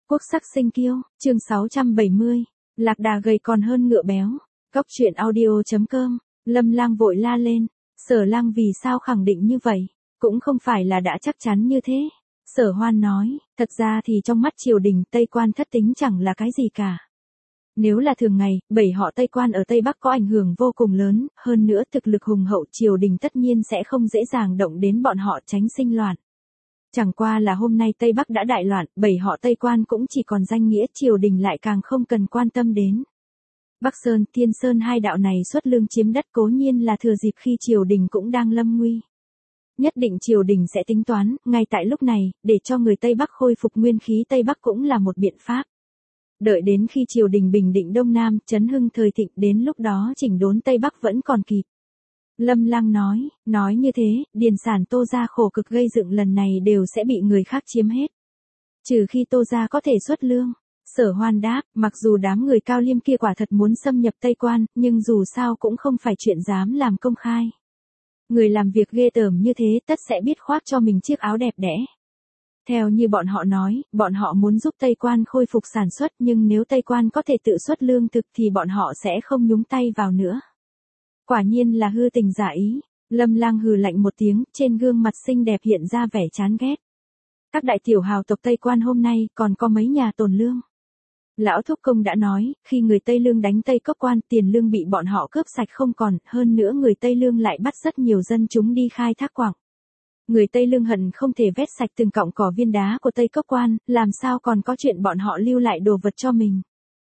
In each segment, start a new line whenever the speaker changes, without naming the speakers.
Quốc sắc sinh kiêu, chương 670, lạc đà gầy còn hơn ngựa béo. Cóc truyện audio.com, Lâm Lang vội la lên, Sở Lang vì sao khẳng định như vậy, cũng không phải là đã chắc chắn như thế. Sở Hoan nói, thật ra thì trong mắt triều đình Tây Quan thất tính chẳng là cái gì cả. Nếu là thường ngày, 7 họ Tây Quan ở Tây Bắc có ảnh hưởng vô cùng lớn, hơn nữa thực lực hùng hậu triều đình tất nhiên sẽ không dễ dàng động đến bọn họ tránh sinh loạn. Chẳng qua là hôm nay Tây Bắc đã đại loạn, 7 họ Tây Quan cũng chỉ còn danh nghĩa triều đình lại càng không cần quan tâm đến. Bắc Sơn, Thiên Sơn hai đạo này xuất lương chiếm đất cố nhiên là thừa dịp khi triều đình cũng đang lâm nguy. Nhất định triều đình sẽ tính toán, ngay tại lúc này, để cho người Tây Bắc khôi phục nguyên khí Tây Bắc cũng là một biện pháp. Đợi đến khi triều đình bình định Đông Nam, chấn hưng thời thịnh, đến lúc đó chỉnh đốn Tây Bắc vẫn còn kịp. Lâm Lang nói như thế, điền sản Tô gia khổ cực gây dựng lần này đều sẽ bị người khác chiếm hết. Trừ khi Tô gia có thể xuất lương. Sở Hoan đáp, mặc dù đám người Cao Liêm kia quả thật muốn xâm nhập Tây Quan, nhưng dù sao cũng không phải chuyện dám làm công khai. Người làm việc ghê tởm như thế tất sẽ biết khoác cho mình chiếc áo đẹp đẽ. Theo như bọn họ nói, bọn họ muốn giúp Tây Quan khôi phục sản xuất, nhưng nếu Tây Quan có thể tự xuất lương thực thì bọn họ sẽ không nhúng tay vào nữa. Quả nhiên là hư tình giả ý. Lâm Lang hừ lạnh một tiếng, trên gương mặt xinh đẹp hiện ra vẻ chán ghét. Các đại tiểu hào tộc Tây Quan hôm nay còn có mấy nhà tồn lương. Lão Thúc Công đã nói, khi người Tây Lương đánh Tây Cốc Quan, tiền lương bị bọn họ cướp sạch không còn, hơn nữa người Tây Lương lại bắt rất nhiều dân chúng đi khai thác quặng. Người Tây Lương hận không thể vét sạch từng cọng cỏ viên đá của Tây Cốc Quan, làm sao còn có chuyện bọn họ lưu lại đồ vật cho mình.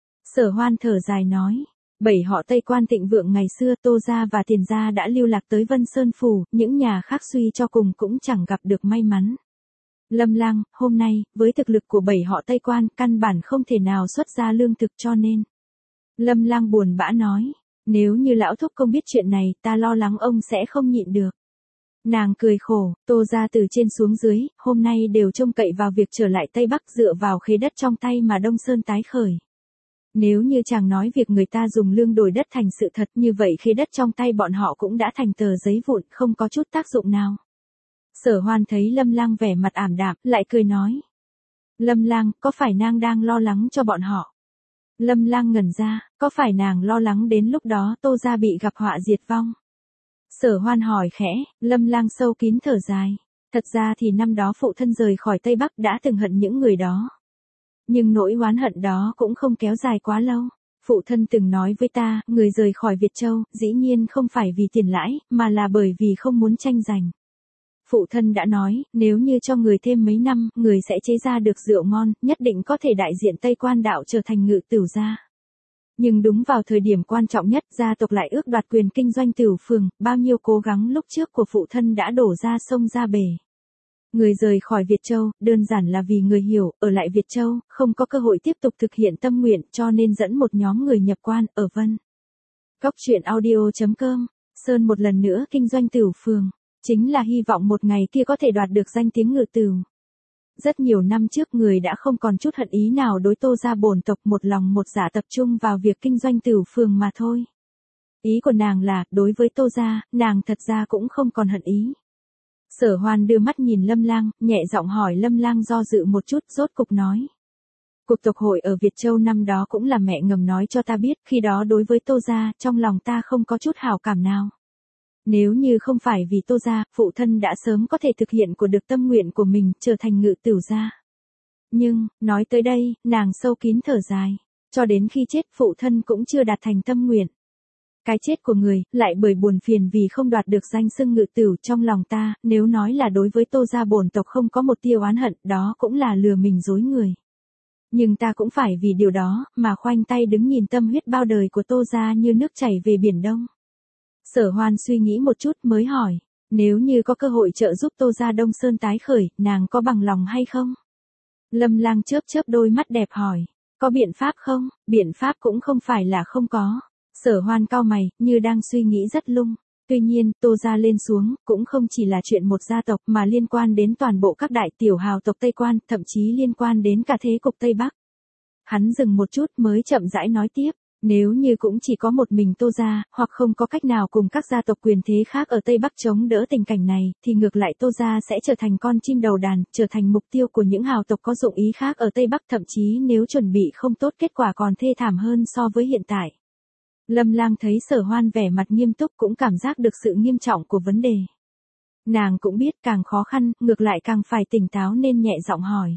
Sở Hoan thở dài nói, 7 họ Tây Quan thịnh vượng ngày xưa Tô gia và Tiền gia đã lưu lạc tới Vân Sơn Phủ, những nhà khác suy cho cùng cũng chẳng gặp được may mắn. Lâm Lang, hôm nay, với thực lực của 7 họ Tây Quan, căn bản không thể nào xuất ra lương thực cho nên. Lâm Lang buồn bã nói, nếu như Lão Thúc Công biết chuyện này, ta lo lắng ông sẽ không nhịn được. Nàng cười khổ, Tô gia từ trên xuống dưới, hôm nay đều trông cậy vào việc trở lại Tây Bắc dựa vào khế đất trong tay mà Đông Sơn tái khởi. Nếu như chàng nói việc người ta dùng lương đổi đất thành sự thật như vậy khế đất trong tay bọn họ cũng đã thành tờ giấy vụn không có chút tác dụng nào. Sở Hoan thấy Lâm Lang vẻ mặt ảm đạm, lại cười nói. Lâm Lang, có phải nàng đang lo lắng cho bọn họ? Lâm Lang ngẩn ra, có phải nàng lo lắng đến lúc đó Tô gia bị gặp họa diệt vong? Sở Hoan hỏi khẽ, Lâm Lang sâu kín thở dài. Thật ra thì năm đó phụ thân rời khỏi Tây Bắc đã từng hận những người đó. Nhưng nỗi oán hận đó cũng không kéo dài quá lâu. Phụ thân từng nói với ta, người rời khỏi Việt Châu, dĩ nhiên không phải vì tiền lãi, mà là bởi vì không muốn tranh giành. Phụ thân đã nói, nếu như cho người thêm mấy năm, người sẽ chế ra được rượu ngon, nhất định có thể đại diện Tây Quan đạo trở thành ngự tửu gia. Nhưng đúng vào thời điểm quan trọng nhất, gia tộc lại ước đoạt quyền kinh doanh tửu phường, bao nhiêu cố gắng lúc trước của phụ thân đã đổ ra sông ra bể. Người rời khỏi Việt Châu, đơn giản là vì người hiểu, ở lại Việt Châu, không có cơ hội tiếp tục thực hiện tâm nguyện, cho nên dẫn một nhóm người nhập quan, ở Vân. Cóc truyện audio.com, Sơn một lần nữa kinh doanh tửu phường, chính là hy vọng một ngày kia có thể đoạt được danh tiếng ngự tửu. Rất nhiều năm trước người đã không còn chút hận ý nào đối Tô gia bổn tộc, một lòng một dạ tập trung vào việc kinh doanh tửu phường mà thôi. Ý của nàng là, đối với Tô gia, nàng thật ra cũng không còn hận ý. Sở Hoan đưa mắt nhìn Lâm Lang, nhẹ giọng hỏi. Lâm Lang do dự một chút, rốt cục nói. Cuộc tộc hội ở Việt Châu năm đó cũng là mẹ ngầm nói cho ta biết, khi đó đối với Tô gia, trong lòng ta không có chút hảo cảm nào. Nếu như không phải vì Tô gia, phụ thân đã sớm có thể thực hiện của được tâm nguyện của mình, trở thành ngự tửu gia. Nhưng, nói tới đây, nàng sâu kín thở dài. Cho đến khi chết, phụ thân cũng chưa đạt thành tâm nguyện. Cái chết của người, lại bởi buồn phiền vì không đoạt được danh xưng ngự tửu trong lòng ta, nếu nói là đối với Tô gia bổn tộc không có một tia oán hận, đó cũng là lừa mình dối người. Nhưng ta cũng phải vì điều đó, mà khoanh tay đứng nhìn tâm huyết bao đời của Tô gia như nước chảy về biển Đông. Sở Hoan suy nghĩ một chút mới hỏi, nếu như có cơ hội trợ giúp Tô gia Đông Sơn tái khởi, nàng có bằng lòng hay không? Lâm Lang chớp chớp đôi mắt đẹp hỏi, có biện pháp không? Biện pháp cũng không phải là không có. Sở Hoan cau mày, như đang suy nghĩ rất lung. Tuy nhiên, Tô gia lên xuống, cũng không chỉ là chuyện một gia tộc mà liên quan đến toàn bộ các đại tiểu hào tộc Tây Quan, thậm chí liên quan đến cả thế cục Tây Bắc. Hắn dừng một chút mới chậm rãi nói tiếp. Nếu như cũng chỉ có một mình Tô gia, hoặc không có cách nào cùng các gia tộc quyền thế khác ở Tây Bắc chống đỡ tình cảnh này, thì ngược lại Tô gia sẽ trở thành con chim đầu đàn, trở thành mục tiêu của những hào tộc có dụng ý khác ở Tây Bắc, thậm chí nếu chuẩn bị không tốt kết quả còn thê thảm hơn so với hiện tại. Lâm Lang thấy Sở Hoan vẻ mặt nghiêm túc cũng cảm giác được sự nghiêm trọng của vấn đề. Nàng cũng biết càng khó khăn, ngược lại càng phải tỉnh táo nên nhẹ giọng hỏi.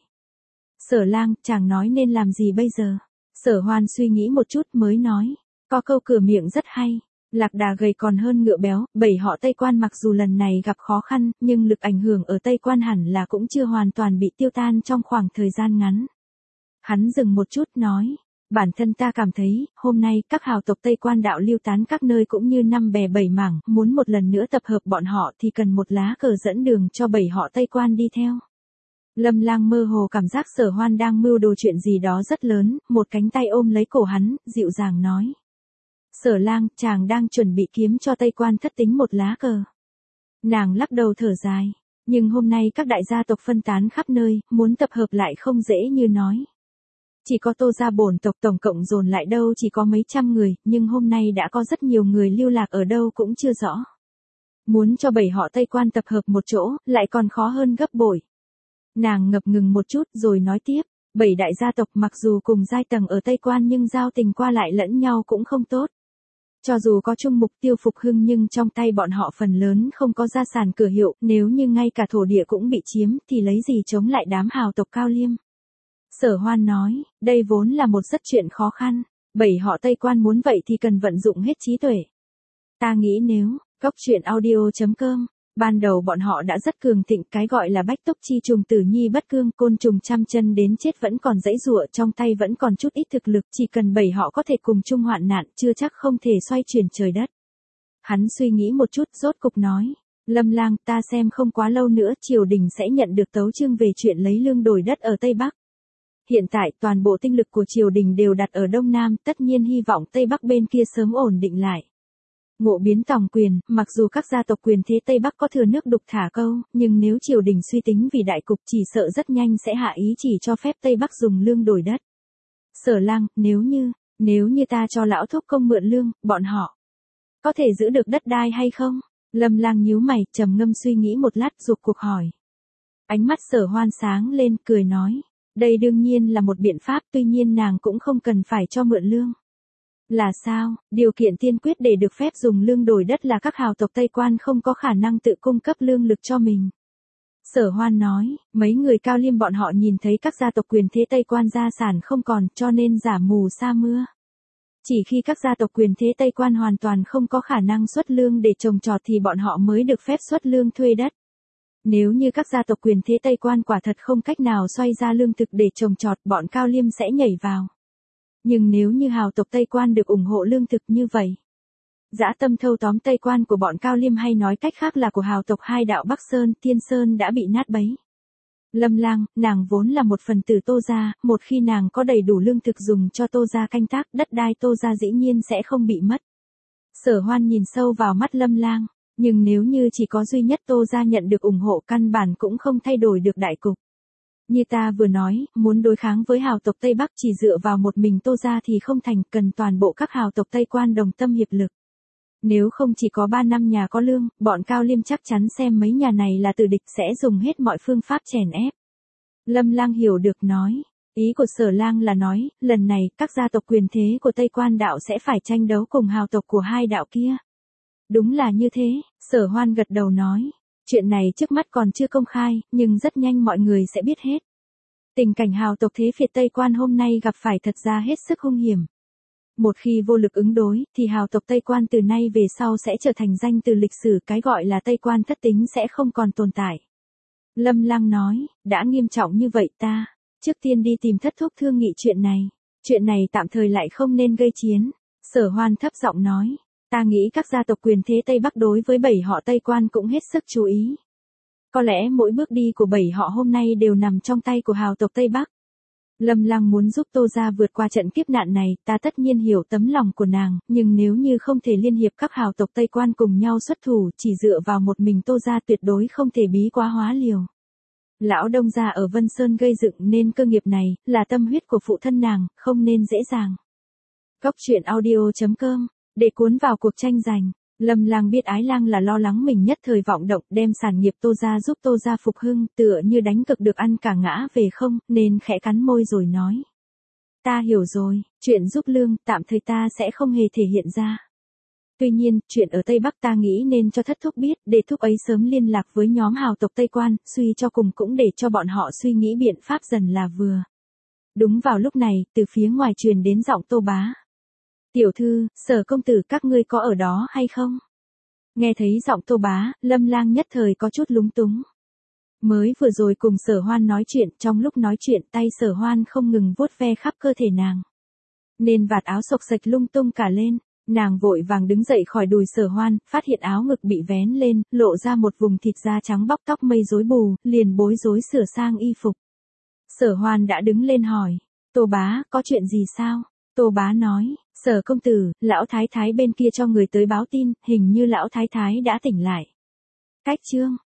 Sở Lang, chàng nói nên làm gì bây giờ? Sở Hoan suy nghĩ một chút mới nói. Có câu cửa miệng rất hay. Lạc đà gầy còn hơn ngựa béo, bảy họ Tây Quan mặc dù lần này gặp khó khăn, nhưng lực ảnh hưởng ở Tây Quan hẳn là cũng chưa hoàn toàn bị tiêu tan trong khoảng thời gian ngắn. Hắn dừng một chút nói. Bản thân ta cảm thấy, hôm nay các hào tộc Tây Quan đạo lưu tán các nơi cũng như năm bè bảy mảng, muốn một lần nữa tập hợp bọn họ thì cần một lá cờ dẫn đường cho bảy họ Tây Quan đi theo. Lâm Lang mơ hồ cảm giác Sở Hoan đang mưu đồ chuyện gì đó rất lớn, một cánh tay ôm lấy cổ hắn, dịu dàng nói. Sở Lang, chàng đang chuẩn bị kiếm cho Tây Quan thất tính một lá cờ. Nàng lắc đầu thở dài. Nhưng hôm nay các đại gia tộc phân tán khắp nơi, muốn tập hợp lại không dễ như nói. Chỉ có Tô gia bổn tộc tổng cộng dồn lại đâu chỉ có mấy trăm người, nhưng hôm nay đã có rất nhiều người lưu lạc ở đâu cũng chưa rõ. Muốn cho bảy họ Tây Quan tập hợp một chỗ, lại còn khó hơn gấp bội. Nàng ngập ngừng một chút rồi nói tiếp, bảy đại gia tộc mặc dù cùng giai tầng ở Tây Quan nhưng giao tình qua lại lẫn nhau cũng không tốt. Cho dù có chung mục tiêu phục hưng nhưng trong tay bọn họ phần lớn không có gia sản cửa hiệu, nếu như ngay cả thổ địa cũng bị chiếm thì lấy gì chống lại đám hào tộc Cao Liêm. Sở Hoan nói, đây vốn là một rất chuyện khó khăn, bảy họ Tây Quan muốn vậy thì cần vận dụng hết trí tuệ. Ta nghĩ nếu, goctruyện.audio.com, ban đầu bọn họ đã rất cường thịnh, cái gọi là bách túc chi trùng tử nhi bất cương, côn trùng trăm chân đến chết vẫn còn giãy giụa, trong tay vẫn còn chút ít thực lực, chỉ cần bảy họ có thể cùng chung hoạn nạn, chưa chắc không thể xoay chuyển trời đất. Hắn suy nghĩ một chút, rốt cục nói, Lâm Lang, ta xem không quá lâu nữa triều đình sẽ nhận được tấu chương về chuyện lấy lương đổi đất ở Tây Bắc. Hiện tại toàn bộ tinh lực của triều đình đều đặt ở Đông Nam, tất nhiên hy vọng Tây Bắc bên kia sớm ổn định lại. Ngộ biến tòng quyền, mặc dù các gia tộc quyền thế Tây Bắc có thừa nước đục thả câu, nhưng nếu triều đình suy tính vì đại cục chỉ sợ rất nhanh sẽ hạ ý chỉ cho phép Tây Bắc dùng lương đổi đất. Sở Lang, nếu như ta cho lão thúc công mượn lương, bọn họ có thể giữ được đất đai hay không? Lâm Lang nhíu mày, trầm ngâm suy nghĩ một lát rụt cuộc hỏi. Ánh mắt Sở Hoan sáng lên, cười nói. Đây đương nhiên là một biện pháp, tuy nhiên nàng cũng không cần phải cho mượn lương. Là sao? Điều kiện tiên quyết để được phép dùng lương đổi đất là các hào tộc Tây Quan không có khả năng tự cung cấp lương lực cho mình. Sở Hoan nói, mấy người Cao Liêm bọn họ nhìn thấy các gia tộc quyền thế Tây Quan gia sản không còn, cho nên giả mù sa mưa. Chỉ khi các gia tộc quyền thế Tây Quan hoàn toàn không có khả năng xuất lương để trồng trọt thì bọn họ mới được phép xuất lương thuê đất. Nếu như các gia tộc quyền thế Tây Quan quả thật không cách nào xoay ra lương thực để trồng trọt, bọn Cao Liêm sẽ nhảy vào. Nhưng nếu như hào tộc Tây Quan được ủng hộ lương thực như vậy, dã tâm thâu tóm Tây Quan của bọn Cao Liêm hay nói cách khác là của hào tộc hai đạo Bắc Sơn, Thiên Sơn đã bị nát bấy. Lâm Lang, nàng vốn là một phần tử Tô gia, một khi nàng có đầy đủ lương thực dùng cho Tô gia canh tác, đất đai Tô gia dĩ nhiên sẽ không bị mất. Sở Hoan nhìn sâu vào mắt Lâm Lang, nhưng nếu như chỉ có duy nhất Tô gia nhận được ủng hộ căn bản cũng không thay đổi được đại cục. Như ta vừa nói, muốn đối kháng với hào tộc Tây Bắc chỉ dựa vào một mình Tô gia thì không thành, cần toàn bộ các hào tộc Tây Quan đồng tâm hiệp lực. Nếu không chỉ có 3 năm nhà có lương, bọn Cao Liêm chắc chắn xem mấy nhà này là tử địch sẽ dùng hết mọi phương pháp chèn ép. Lâm Lang hiểu được nói, ý của Sở Lang là nói, lần này các gia tộc quyền thế của Tây Quan đạo sẽ phải tranh đấu cùng hào tộc của hai đạo kia. Đúng là như thế, Sở Hoan gật đầu nói. Chuyện này trước mắt còn chưa công khai, nhưng rất nhanh mọi người sẽ biết hết. Tình cảnh hào tộc thế phiệt Tây Quan hôm nay gặp phải thật ra hết sức hung hiểm. Một khi vô lực ứng đối, thì hào tộc Tây Quan từ nay về sau sẽ trở thành danh từ lịch sử, cái gọi là Tây Quan thất tính sẽ không còn tồn tại. Lâm Lang nói, đã nghiêm trọng như vậy ta, trước tiên đi tìm thất thúc thương nghị chuyện này tạm thời lại không nên gây chiến. Sở Hoan thấp giọng nói. Ta nghĩ các gia tộc quyền thế Tây Bắc đối với bảy họ Tây Quan cũng hết sức chú ý. Có lẽ mỗi bước đi của bảy họ hôm nay đều nằm trong tay của hào tộc Tây Bắc. Lâm Lang muốn giúp Tô gia vượt qua trận kiếp nạn này, ta tất nhiên hiểu tấm lòng của nàng, nhưng nếu như không thể liên hiệp các hào tộc Tây Quan cùng nhau xuất thủ, chỉ dựa vào một mình Tô gia tuyệt đối không thể bí quá hóa liều. Lão Đông gia ở Vân Sơn gây dựng nên cơ nghiệp này, là tâm huyết của phụ thân nàng, không nên dễ dàng. Cóc truyện audio.com, để cuốn vào cuộc tranh giành. Lâm Lang biết Ái Lang là lo lắng mình nhất thời vọng động đem sản nghiệp Tô gia giúp Tô gia phục hưng, tựa như đánh cực được ăn cả ngã về không, nên khẽ cắn môi rồi nói. Ta hiểu rồi, chuyện giúp lương, tạm thời ta sẽ không hề thể hiện ra. Tuy nhiên, chuyện ở Tây Bắc ta nghĩ nên cho thất thúc biết, để thúc ấy sớm liên lạc với nhóm hào tộc Tây Quan, suy cho cùng cũng để cho bọn họ suy nghĩ biện pháp dần là vừa. Đúng vào lúc này, từ phía ngoài truyền đến giọng Tô Bá. Tiểu thư, Sở công tử các ngươi có ở đó hay không? Nghe thấy giọng Tô Bá, Lâm Lang nhất thời có chút lúng túng. Mới vừa rồi cùng Sở Hoan nói chuyện, trong lúc nói chuyện tay Sở Hoan không ngừng vuốt ve khắp cơ thể nàng. Nên vạt áo xộc xệch lung tung cả lên, nàng vội vàng đứng dậy khỏi đùi Sở Hoan, phát hiện áo ngực bị vén lên, lộ ra một vùng thịt da trắng bóc tóc mây rối bù, liền bối rối sửa sang y phục. Sở Hoan đã đứng lên hỏi, Tô Bá, có chuyện gì sao? Tô Bá nói, Sở công tử, lão thái thái bên kia cho người tới báo tin, hình như lão thái thái đã tỉnh lại. Cách chương